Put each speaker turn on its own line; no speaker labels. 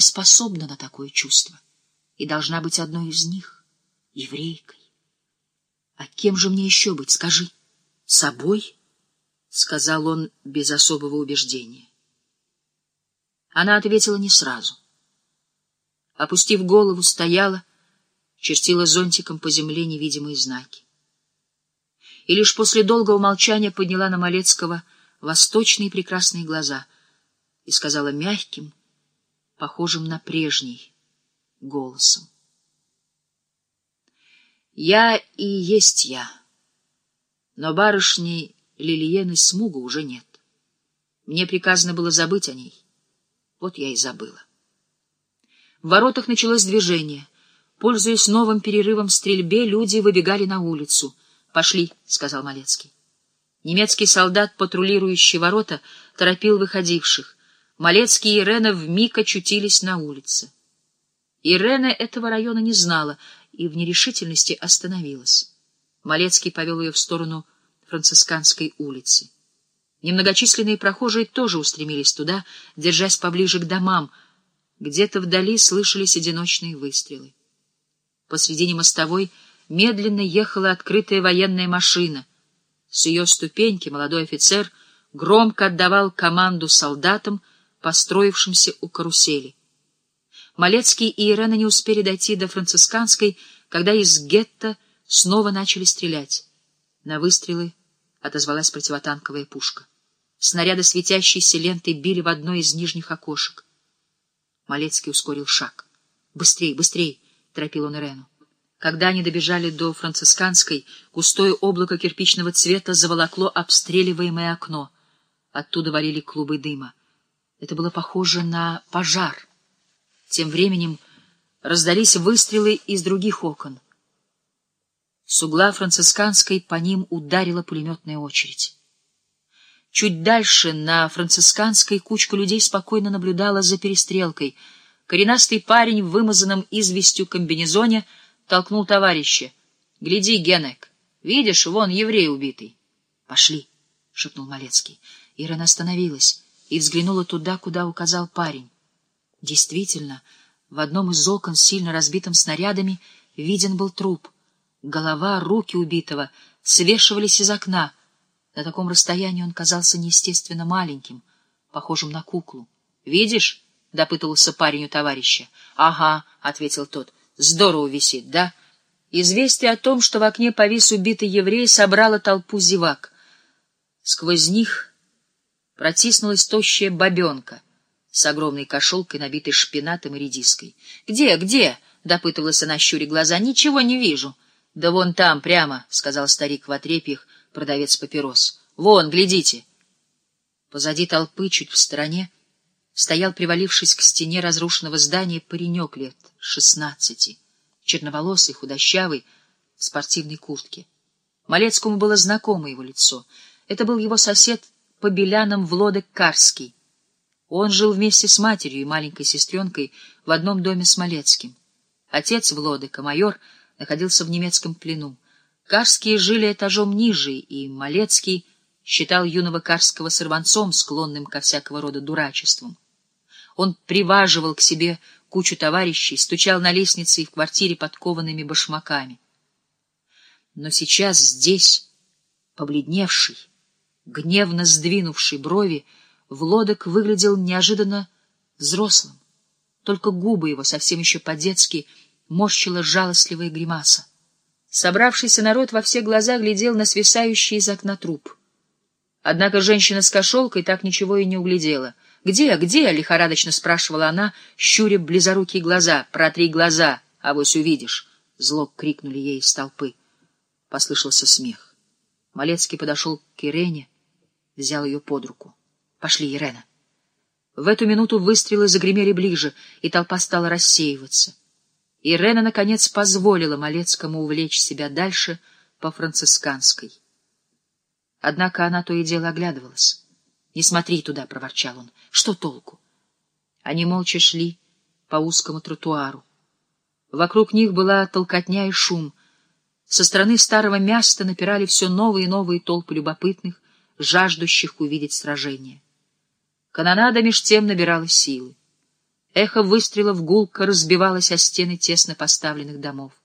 способна на такое чувство и должна быть одной из них, еврейкой. А кем же мне еще быть, скажи? Собой? — сказал он без особого убеждения. Она ответила не сразу. Опустив голову, стояла, чертила зонтиком по земле невидимые знаки. И лишь после долгого молчания подняла на Малецкого восточные прекрасные глаза и сказала мягким, похожим на прежний, голосом: «Я и есть я, но барышни Лилиены Смуга уже нет. Мне приказано было забыть о ней. Вот я и забыла». В воротах началось движение. Пользуясь новым перерывом в стрельбе, люди выбегали на улицу. «Пошли», — сказал Малецкий. Немецкий солдат, патрулирующий ворота, торопил выходивших. Малецкий и Ирена вмиг очутились на улице. Ирена этого района не знала и в нерешительности остановилась. Малецкий повел ее в сторону Францисканской улицы. Немногочисленные прохожие тоже устремились туда, держась поближе к домам. Где-то вдали слышались одиночные выстрелы. Посредине мостовой медленно ехала открытая военная машина. С ее ступеньки молодой офицер громко отдавал команду солдатам, построившимся у карусели. Малецкий и Ирена не успели дойти до Францисканской, когда из гетто снова начали стрелять. На выстрелы отозвалась противотанковая пушка. Снаряды, светящиеся лентой, били в одно из нижних окошек. Малецкий ускорил шаг. «Быстрей, быстрей!» — торопил он Ирену. Когда они добежали до Францисканской, густое облако кирпичного цвета заволокло обстреливаемое окно. Оттуда валили клубы дыма. Это было похоже на пожар. Тем временем раздались выстрелы из других окон. С угла Францисканской по ним ударила пулеметная очередь. Чуть дальше, на Францисканской, кучка людей спокойно наблюдала за перестрелкой. Коренастый парень в вымазанном известью комбинезоне толкнул товарища. — Гляди, Генек, видишь, вон еврей убитый. — Пошли, — шепнул Малецкий. Ирена остановилась и взглянула туда, куда указал парень. Действительно, в одном из окон, сильно разбитым снарядами, виден был труп. Голова, руки убитого свешивались из окна. На таком расстоянии он казался неестественно маленьким, похожим на куклу. — Видишь? — допытывался парень у товарища. — Ага, — ответил тот. — Здорово висит, да? Известие о том, что в окне повис убитый еврей, собрало толпу зевак. Сквозь них протиснулась тощая бабенка с огромной кошелкой, набитой шпинатом и редиской. — Где, где? — допытывалась она, щуря глаза. — Ничего не вижу. — Да вон там, прямо, — сказал старик в отрепьях, продавец папирос. — Вон, глядите. Позади толпы, чуть в стороне, стоял, привалившись к стене разрушенного здания, паренек лет 16, черноволосый, худощавый, в спортивной куртке. Малецкому было знакомо его лицо. Это был его сосед по Белянам Влодек Карский. Он жил вместе с матерью и маленькой сестренкой в одном доме с Малецким. Отец Влодека, майор, находился в немецком плену. Карские жили этажом ниже, и Малецкий считал юного Карского сорванцом, склонным ко всякого рода дурачествам. Он приваживал к себе кучу товарищей, стучал на лестнице и в квартире подкованными башмаками. Но сейчас здесь, побледневший, гневно сдвинувший брови, Влодек выглядел неожиданно взрослым. Только губы его, совсем еще по-детски, морщила жалостливая гримаса. Собравшийся народ во все глаза глядел на свисающий из окна труп. Однако женщина с кошелкой так ничего и не углядела. «Где, где?» — лихорадочно спрашивала она, щуря близорукие глаза. «Протри глаза, авось увидишь!» — зло крикнули ей из толпы. Послышался смех. Малецкий подошел к Ирене, взял ее под руку. «Пошли, Ирена». В эту минуту выстрелы загремели ближе, и толпа стала рассеиваться. Ирена, наконец, позволила Малецкому увлечь себя дальше по Францисканской. Однако она то и дело оглядывалась. — Не смотри туда, — проворчал он. — Что толку? Они молча шли по узкому тротуару. Вокруг них была толкотня и шум. Со стороны старого Мяста напирали все новые и новые толпы любопытных, жаждущих увидеть сражение. Канонада меж тем набирала силы. Эхо выстрелов гулко разбивалось о стены тесно поставленных домов.